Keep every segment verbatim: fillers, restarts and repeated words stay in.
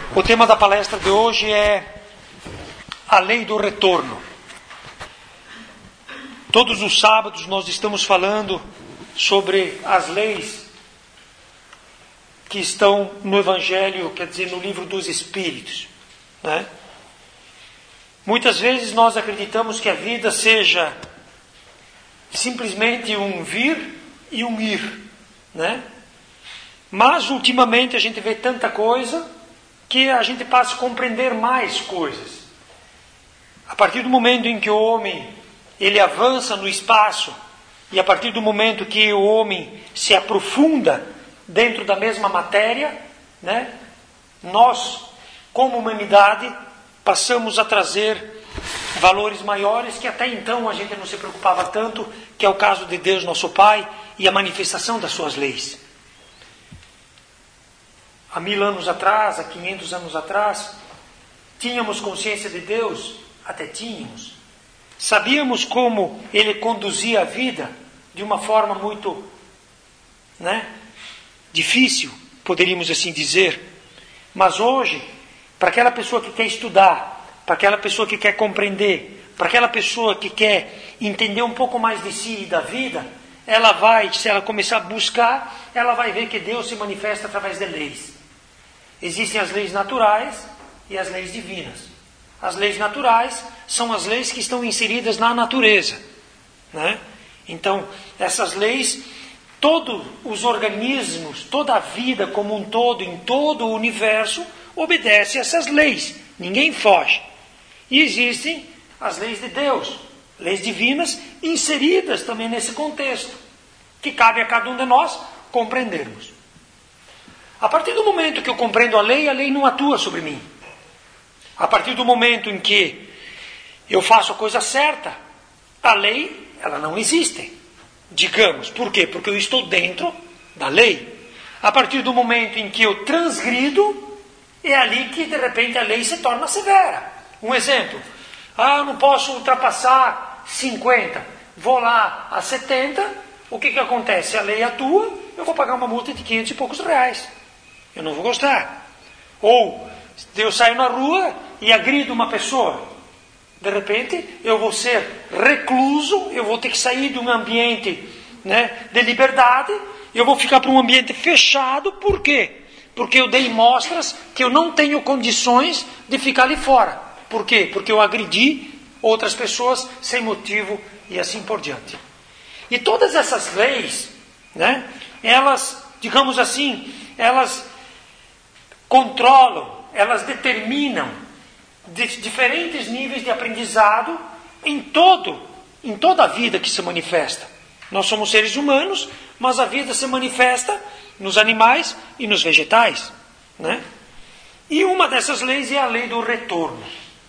O tema da palestra de hoje é a lei do retorno. Todos os sábados nós estamos falando sobre as leis que estão no Evangelho, quer dizer, no livro dos Espíritos, né? Muitas vezes nós acreditamos que a vida seja simplesmente um vir e um ir, né? Mas ultimamente a gente vê tanta coisa que a gente passa a compreender mais coisas. A partir do momento em que o homem ele avança no espaço e a partir do momento que o homem se aprofunda dentro da mesma matéria, né, nós, como humanidade, passamos a trazer valores maiores que até então a gente não se preocupava tanto, que é o caso de Deus, nosso Pai, e a manifestação das suas leis. Há mil anos atrás, há quinhentos anos atrás, tínhamos consciência de Deus? Até tínhamos. Sabíamos como Ele conduzia a vida de uma forma muito, né, difícil, poderíamos assim dizer. Mas hoje, para aquela pessoa que quer estudar, para aquela pessoa que quer compreender, para aquela pessoa que quer entender um pouco mais de si e da vida, ela vai, se ela começar a buscar, ela vai ver que Deus se manifesta através de leis. Existem as leis naturais e as leis divinas. As leis naturais são as leis que estão inseridas na natureza, né? Então, essas leis, todos os organismos, toda a vida como um todo, em todo o universo, obedece a essas leis. Ninguém foge. E existem as leis de Deus, leis divinas, inseridas também nesse contexto, que cabe a cada um de nós compreendermos. A partir do momento que eu compreendo a lei, a lei não atua sobre mim. A partir do momento em que eu faço a coisa certa, a lei, ela não existe. Digamos, por quê? Porque eu estou dentro da lei. A partir do momento em que eu transgrido, é ali que de repente a lei se torna severa. Um exemplo, ah, eu não posso ultrapassar cinquenta, vou lá a setenta, o que que acontece? A lei atua, eu vou pagar uma multa de quinhentos e poucos reais. Eu não vou gostar. Ou eu saio na rua e agrido uma pessoa. De repente, eu vou ser recluso, eu vou ter que sair de um ambiente, né, de liberdade, eu vou ficar para um ambiente fechado. Por quê? Porque eu dei mostras que eu não tenho condições de ficar ali fora. Por quê? Porque eu agredi outras pessoas sem motivo e assim por diante. E todas essas leis, né, elas, digamos assim, elas controlam, elas determinam de diferentes níveis de aprendizado em todo, em toda a vida que se manifesta. Nós somos seres humanos, mas a vida se manifesta nos animais e nos vegetais, né? E uma dessas leis é a lei do retorno.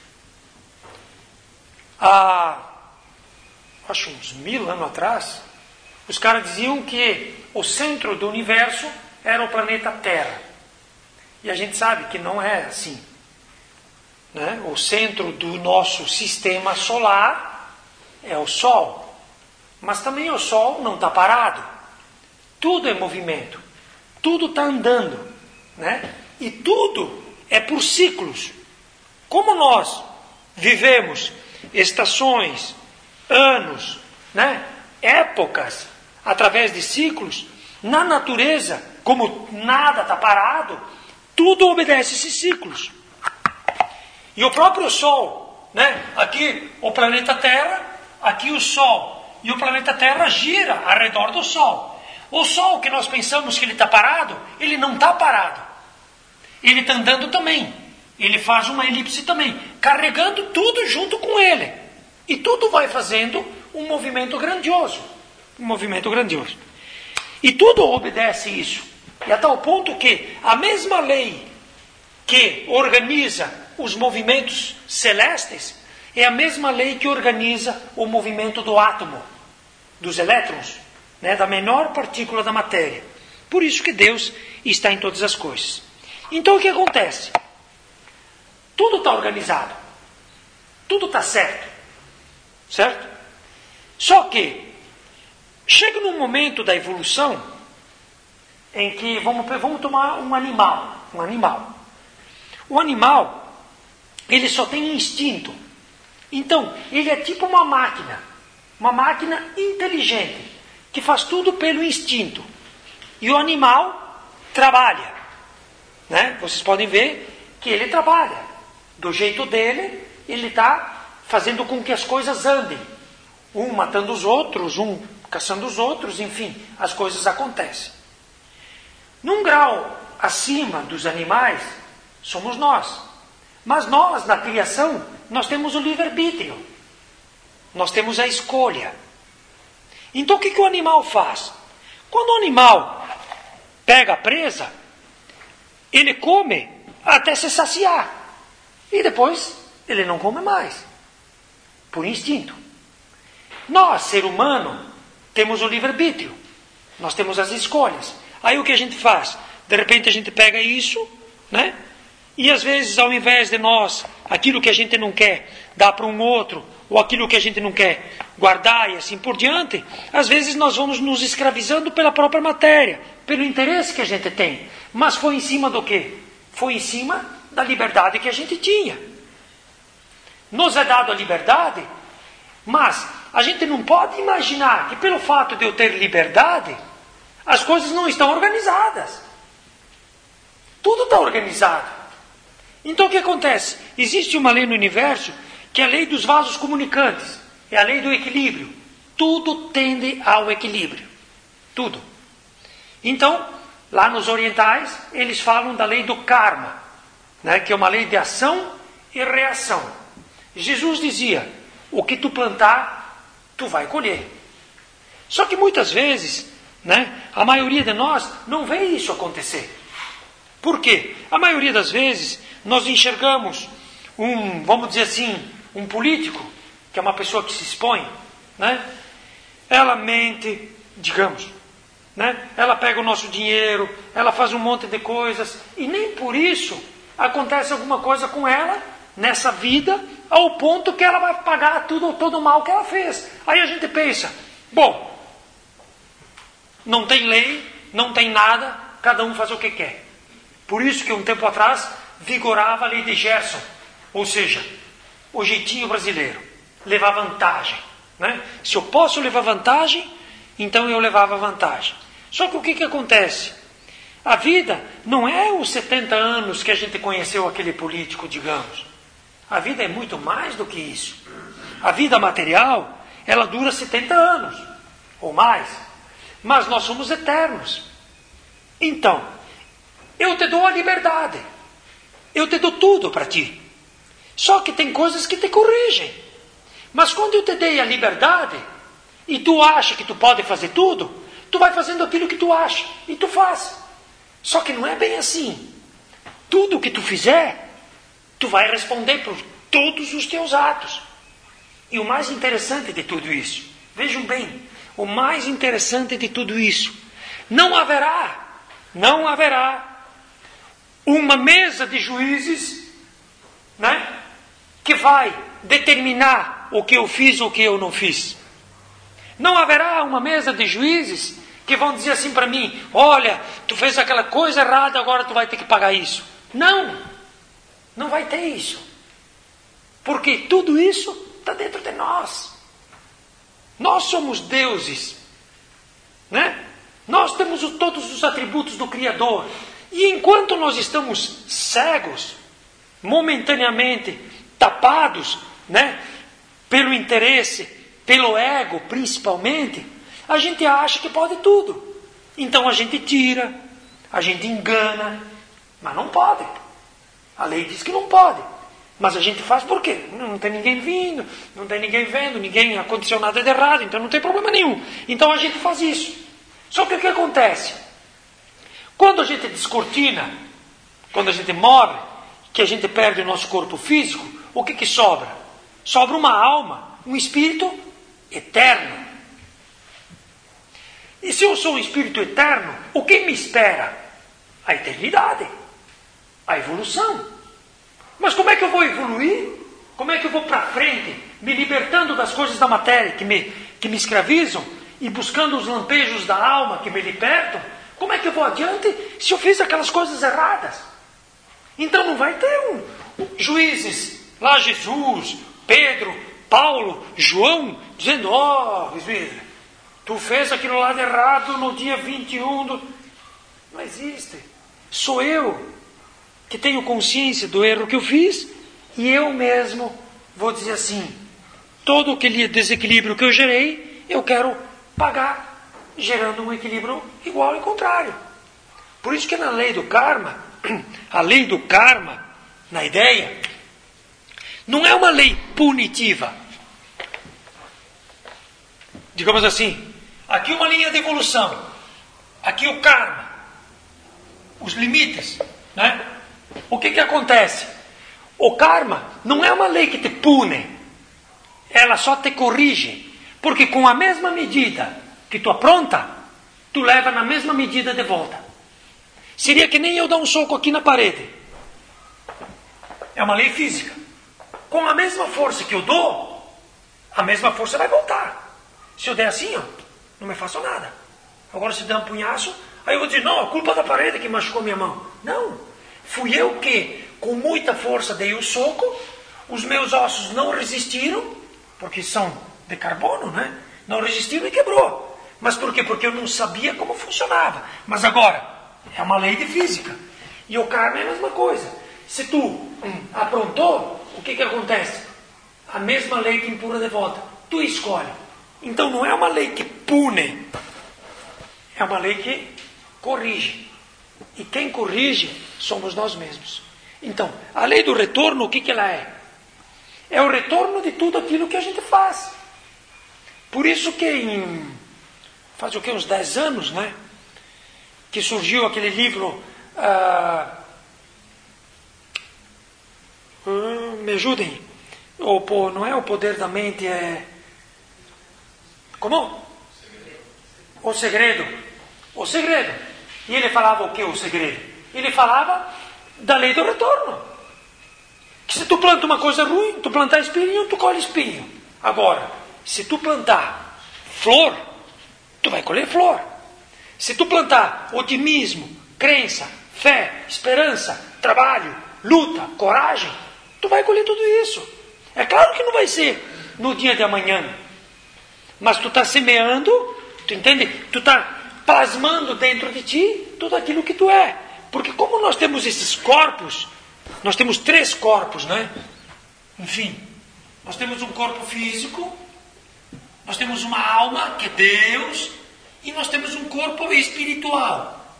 Há, acho uns mil anos atrás, os caras diziam que o centro do universo era o planeta Terra. E a gente sabe que não é assim, né? O centro do nosso sistema solar é o Sol. Mas também o Sol não está parado. Tudo é movimento. Tudo está andando, né? E tudo é por ciclos. Como nós vivemos estações, anos, né, épocas, através de ciclos, na natureza, como nada está parado, tudo obedece a esses ciclos. E o próprio Sol, né? Aqui o planeta Terra, aqui o Sol. E o planeta Terra gira ao redor do Sol. O Sol, que nós pensamos que ele está parado, ele não está parado. Ele está andando também. Ele faz uma elipse também, carregando tudo junto com ele. E tudo vai fazendo um movimento grandioso. Um movimento grandioso. E tudo obedece isso. E a tal ponto que a mesma lei que organiza os movimentos celestes é a mesma lei que organiza o movimento do átomo, dos elétrons, né, da menor partícula da matéria. Por isso que Deus está em todas as coisas. Então o que acontece? Tudo está organizado. Tudo está certo. Certo? Só que chega num momento da evolução em que, vamos, vamos tomar um animal, um animal. O animal, ele só tem instinto. Então, ele é tipo uma máquina. Uma máquina inteligente, que faz tudo pelo instinto. E o animal trabalha. Né? Vocês podem ver que ele trabalha. Do jeito dele, ele está fazendo com que as coisas andem. Um matando os outros, um caçando os outros, enfim, as coisas acontecem. Num grau acima dos animais, somos nós. Mas nós, na criação, nós temos o livre-arbítrio. Nós temos a escolha. Então o que, que o animal faz? Quando o animal pega a presa, ele come até se saciar. E depois ele não come mais. Por instinto. Nós, ser humano, temos o livre-arbítrio. Nós temos as escolhas. Aí o que a gente faz? De repente a gente pega isso, né? E às vezes, ao invés de nós, aquilo que a gente não quer, dar para um outro, ou aquilo que a gente não quer, guardar e assim por diante, às vezes nós vamos nos escravizando pela própria matéria, pelo interesse que a gente tem. Mas foi em cima do quê? Foi em cima da liberdade que a gente tinha. Nos é dado a liberdade, mas a gente não pode imaginar que pelo fato de eu ter liberdade, as coisas não estão organizadas. Tudo está organizado. Então o que acontece? Existe uma lei no universo que é a lei dos vasos comunicantes. É a lei do equilíbrio. Tudo tende ao equilíbrio. Tudo. Então, lá nos orientais, eles falam da lei do karma, né, que é uma lei de ação e reação. Jesus dizia, o que tu plantar, tu vai colher. Só que muitas vezes, né, a maioria de nós não vê isso acontecer. Por quê? A maioria das vezes nós enxergamos um, vamos dizer assim, um político, que é uma pessoa que se expõe, né? Ela mente, digamos, né? Ela pega o nosso dinheiro, ela faz um monte de coisas, e nem por isso acontece alguma coisa com ela nessa vida, ao ponto que ela vai pagar tudo, todo o mal que ela fez. Aí a gente pensa, bom, não tem lei, não tem nada, cada um faz o que quer. Por isso que um tempo atrás vigorava a lei de Gerson, ou seja, o jeitinho brasileiro, levar vantagem. Né? Se eu posso levar vantagem, então eu levava vantagem. Só que o que, que acontece? A vida não é os setenta anos que a gente conheceu aquele político, digamos. A vida é muito mais do que isso. A vida material, ela dura setenta anos, ou mais. Mas nós somos eternos. Então, eu te dou a liberdade. Eu te dou tudo para ti. Só que tem coisas que te corrigem. Mas quando eu te dei a liberdade, e tu acha que tu pode fazer tudo, tu vai fazendo aquilo que tu acha, e tu faz. Só que não é bem assim. Tudo que tu fizer, tu vai responder por todos os teus atos. E o mais interessante de tudo isso, vejam bem, o mais interessante de tudo isso, não haverá, não haverá uma mesa de juízes, né, que vai determinar o que eu fiz ou o que eu não fiz. Não haverá uma mesa de juízes que vão dizer assim para mim, olha, tu fez aquela coisa errada, agora tu vai ter que pagar isso. Não, não vai ter isso. Porque tudo isso está dentro de nós. Nós somos deuses, né? Nós temos o, todos os atributos do Criador. E enquanto nós estamos cegos, momentaneamente tapados, né, pelo interesse, pelo ego principalmente, a gente acha que pode tudo. Então a gente tira, a gente engana, mas não pode. A lei diz que não pode. Mas a gente faz por quê? Não tem ninguém vindo, não tem ninguém vendo, ninguém aconteceu nada de errado, então não tem problema nenhum. Então a gente faz isso. Só que o que acontece? Quando a gente descortina, quando a gente morre, que a gente perde o nosso corpo físico, o que que sobra? Sobra uma alma, um espírito eterno. E se eu sou um espírito eterno, o que me espera? A eternidade, a evolução. Mas como é que eu vou evoluir? Como é que eu vou para frente, me libertando das coisas da matéria que me, que me escravizam e buscando os lampejos da alma que me libertam? Como é que eu vou adiante se eu fiz aquelas coisas erradas? Então não vai ter um, um juízes, lá Jesus, Pedro, Paulo, João, dizendo, ó, oh, tu fez aquilo lá de errado no dia vinte e um do... Não existe. Sou eu que tenho consciência do erro que eu fiz e eu mesmo vou dizer assim, todo aquele desequilíbrio que eu gerei, eu quero pagar, gerando um equilíbrio igual e contrário. Por isso que na lei do karma, a lei do karma, na ideia, não é uma lei punitiva. Digamos assim, aqui uma linha de evolução, aqui o karma, os limites, né? O que que acontece? O karma não é uma lei que te pune, ela só te corrige, porque com a mesma medida que tu apronta, tu leva na mesma medida de volta. Seria que nem eu dar um soco aqui na parede. É uma lei física. Com a mesma força que eu dou, a mesma força vai voltar. Se eu der assim, ó, não me faço nada. Agora se der um punhaço, aí eu vou dizer, não, a culpa é da parede que machucou minha mão. Não, fui eu que, com muita força, dei o soco, os meus ossos não resistiram, porque são de carbono, né? Não resistiram e quebrou. Mas por quê? Porque eu não sabia como funcionava. Mas agora, é uma lei de física. E o karma é a mesma coisa. Se tu hum, aprontou, o que que acontece? A mesma lei te empurra de volta. Tu escolhe. Então não é uma lei que pune, é uma lei que corrige. E quem corrige somos nós mesmos. Então, a lei do retorno, o que que ela é? É o retorno de tudo aquilo que a gente faz. Por isso que em, faz o que, uns dez anos, né? Que surgiu aquele livro, ah, hum, me ajudem, o, não é o poder da mente, é... Como? O segredo. O segredo. E ele falava o que, o segredo? Ele falava da lei do retorno. Que se tu planta uma coisa ruim, tu plantar espinho, tu colhe espinho. Agora, se tu plantar flor, tu vai colher flor. Se tu plantar otimismo, crença, fé, esperança, trabalho, luta, coragem, tu vai colher tudo isso. É claro que não vai ser no dia de amanhã. Mas tu está semeando, tu entende? Tu está plasmando dentro de ti tudo aquilo que tu é. Porque como nós temos esses corpos, nós temos três corpos, né? Enfim, nós temos um corpo físico, nós temos uma alma, que é Deus, e nós temos um corpo espiritual.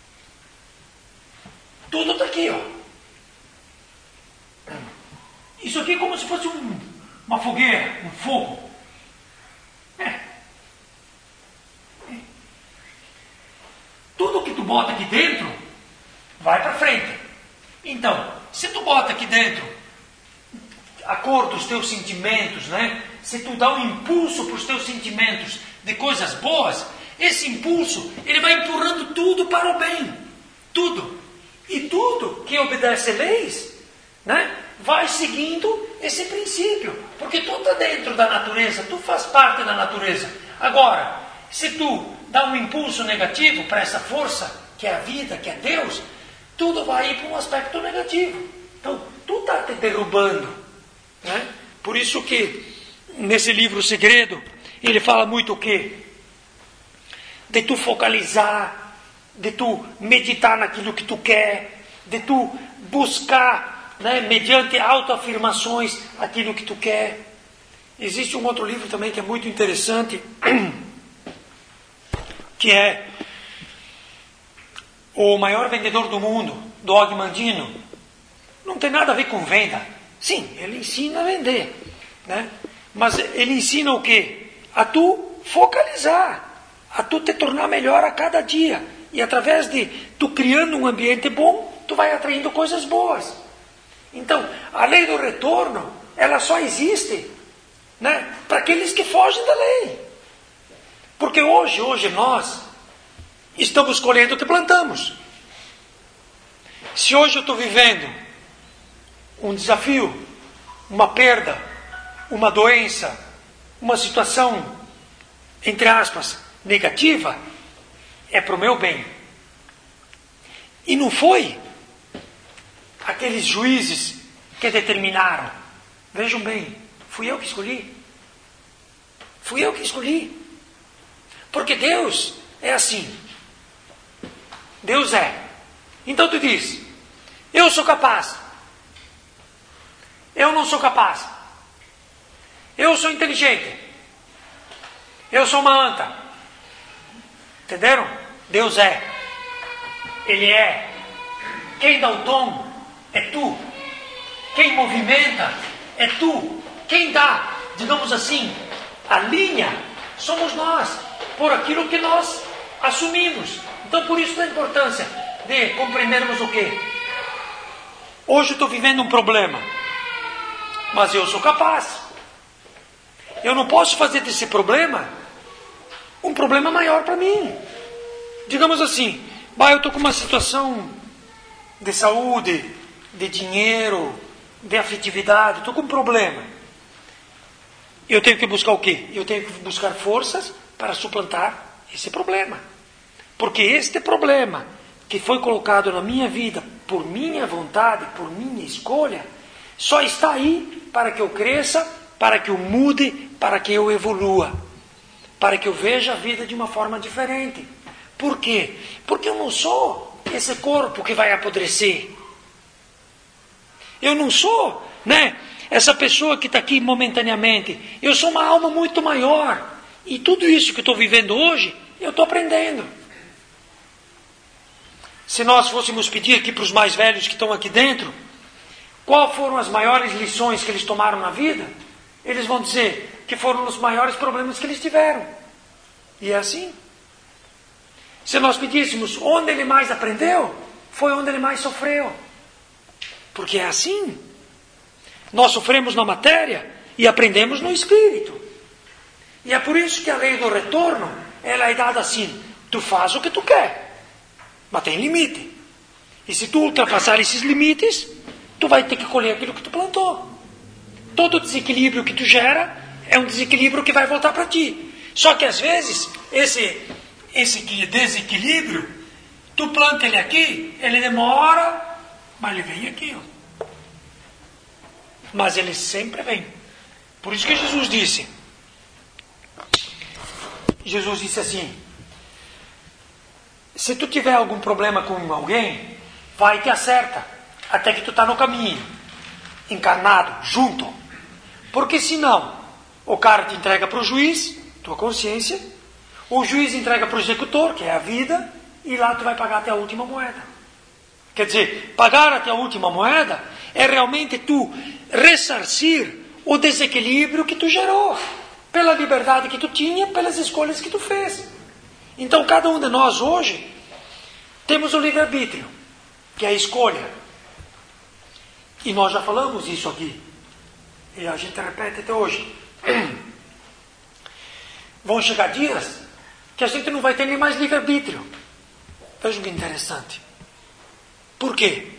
Tudo está aqui, ó. Isso aqui é como se fosse um, uma fogueira, um fogo. É. Tudo que tu bota aqui dentro vai para frente. Então, se tu bota aqui dentro a cor dos teus sentimentos, né? Se tu dá um impulso para os teus sentimentos de coisas boas, esse impulso ele vai empurrando tudo para o bem, tudo. E tudo que obedece leis, né? Vai seguindo esse princípio, porque tu está dentro da natureza, tu faz parte da natureza. Agora, se tu dá um impulso negativo para essa força, que é a vida, que é Deus, tudo vai ir para um aspecto negativo. Então, tu está te derrubando, né? Por isso que, nesse livro Segredo, ele fala muito o quê? De tu focalizar, de tu meditar naquilo que tu quer, de tu buscar, né, mediante autoafirmações, aquilo que tu quer. Existe um outro livro também que é muito interessante, que é O Maior Vendedor do Mundo, do Og Mandino. Não tem nada a ver com venda. Sim, ele ensina a vender, né? Mas ele ensina o quê? A tu focalizar, a tu te tornar melhor a cada dia. E através de tu criando um ambiente bom, tu vai atraindo coisas boas. Então, a lei do retorno, ela só existe, né, para aqueles que fogem da lei. Porque hoje, hoje nós estamos colhendo o que plantamos. Se hoje eu estou vivendo um desafio, uma perda, uma doença, uma situação, entre aspas, negativa, é para o meu bem. E não foi aqueles juízes que determinaram. Vejam bem, fui eu que escolhi. Fui eu que escolhi. Porque Deus é assim. Deus é. Então tu diz, eu sou capaz. Eu não sou capaz. Eu sou inteligente. Eu sou uma anta. Entenderam? Deus é. Ele é. Quem dá o tom é tu. Quem movimenta é tu. Quem dá, digamos assim, a linha, somos nós. Por aquilo que nós assumimos. Então por isso a importância de compreendermos o quê? Hoje eu estou vivendo um problema. Mas eu sou capaz. Eu não posso fazer desse problema um problema maior para mim. Digamos assim, bah, eu estou com uma situação de saúde, de dinheiro, de afetividade, estou com um problema. Eu tenho que buscar o quê? Eu tenho que buscar forças para suplantar esse problema. Porque este problema que foi colocado na minha vida por minha vontade, por minha escolha, só está aí para que eu cresça, para que eu mude, para que eu evolua, para que eu veja a vida de uma forma diferente. Por quê? Porque eu não sou esse corpo que vai apodrecer. Eu não sou, né, essa pessoa que está aqui momentaneamente. Eu sou uma alma muito maior. E tudo isso que eu estou vivendo hoje, eu estou aprendendo. Se nós fôssemos pedir aqui para os mais velhos que estão aqui dentro, qual foram as maiores lições que eles tomaram na vida? Eles vão dizer que foram os maiores problemas que eles tiveram. E é assim. Se nós pedíssemos onde ele mais aprendeu, foi onde ele mais sofreu. Porque é assim. Nós sofremos na matéria e aprendemos no espírito. E é por isso que a lei do retorno, ela é dada assim. Tu faz o que tu quer, mas tem limite. E se tu ultrapassar esses limites, tu vai ter que colher aquilo que tu plantou. Todo desequilíbrio que tu gera é um desequilíbrio que vai voltar para ti. Só que às vezes, esse, esse desequilíbrio, tu planta ele aqui, ele demora, mas ele vem aqui. Ó. Mas ele sempre vem. Por isso que Jesus disse. Jesus disse assim, se tu tiver algum problema com alguém, vai e te acerta, até que tu está no caminho, encarnado, junto. Porque senão, o cara te entrega para o juiz, tua consciência, o juiz entrega para o executor, que é a vida, e lá tu vai pagar até a última moeda. Quer dizer, pagar até a última moeda é realmente tu ressarcir o desequilíbrio que tu gerou, pela liberdade que tu tinha, pelas escolhas que tu fez. Então cada um de nós hoje temos o livre-arbítrio, que é a escolha. E nós já falamos isso aqui. E a gente repete até hoje. Vão chegar dias que a gente não vai ter nem mais livre-arbítrio. Vejam que interessante. Por quê?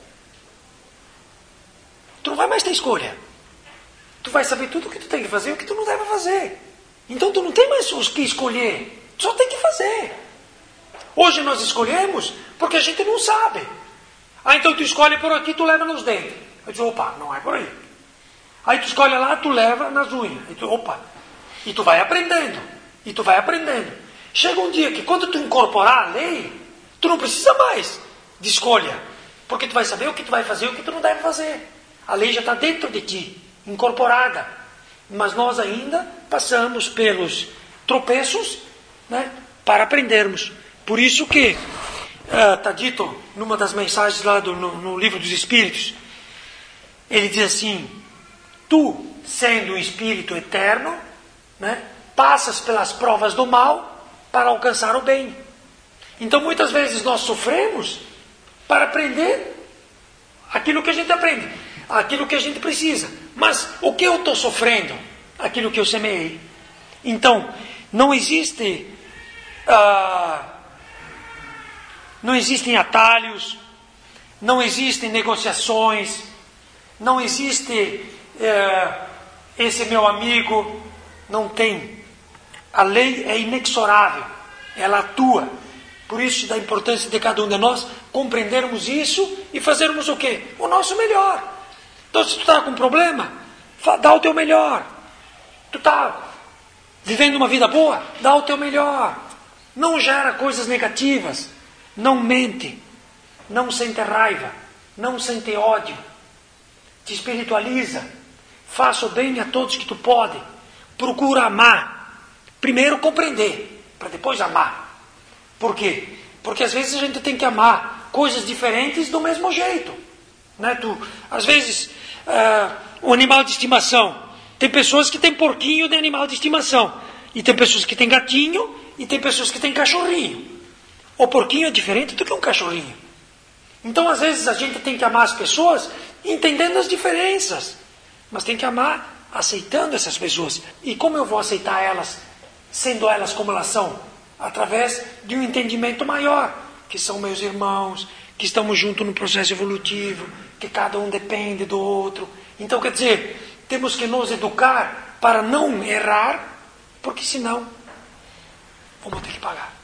Tu não vai mais ter escolha. Tu vai saber tudo o que tu tem que fazer e o que tu não deve fazer. Então tu não tem mais os que escolher. Tu só tem que fazer. Hoje nós escolhemos porque a gente não sabe. Ah, então tu escolhe por aqui, tu leva nos dentes. Eu digo, opa, não é por aí. Aí tu escolhe lá, tu leva nas unhas. Aí tu, opa. E tu vai aprendendo. E tu vai aprendendo. Chega um dia que quando tu incorporar a lei, tu não precisa mais de escolha. Porque tu vai saber o que tu vai fazer e o que tu não deve fazer. A lei já está dentro de ti, incorporada. Mas nós ainda passamos pelos tropeços, né, para aprendermos. Por isso que está uh, dito numa das mensagens lá do, no, no livro dos Espíritos, ele diz assim, tu, sendo um espírito eterno, né, passas pelas provas do mal para alcançar o bem. Então muitas vezes nós sofremos para aprender aquilo que a gente aprende, aquilo que a gente precisa. Mas o que eu estou sofrendo? Aquilo que eu semeei. Então, não existe, ah, não existem atalhos, não existem negociações, não existe eh, esse meu amigo, não tem. A lei é inexorável, ela atua. Por isso, da importância de cada um de nós compreendermos isso e fazermos o quê? O nosso melhor. Então, se tu está com um problema, dá o teu melhor. Tu está vivendo uma vida boa, dá o teu melhor. Não gera coisas negativas. Não mente. Não sente raiva. Não sente ódio. Te espiritualiza. Faça o bem a todos que tu pode. Procura amar. Primeiro compreender, para depois amar. Por quê? Porque às vezes a gente tem que amar coisas diferentes do mesmo jeito. Né? Tu, às vezes, uh, o animal de estimação. Tem pessoas que têm porquinho de animal de estimação. E tem pessoas que têm gatinho e tem pessoas que têm cachorrinho. O porquinho é diferente do que um cachorrinho. Então, às vezes, a gente tem que amar as pessoas entendendo as diferenças. Mas tem que amar aceitando essas pessoas. E como eu vou aceitar elas, sendo elas como elas são? Através de um entendimento maior, que são meus irmãos, que estamos juntos no processo evolutivo, que cada um depende do outro. Então, quer dizer, temos que nos educar para não errar, porque senão vamos ter que pagar.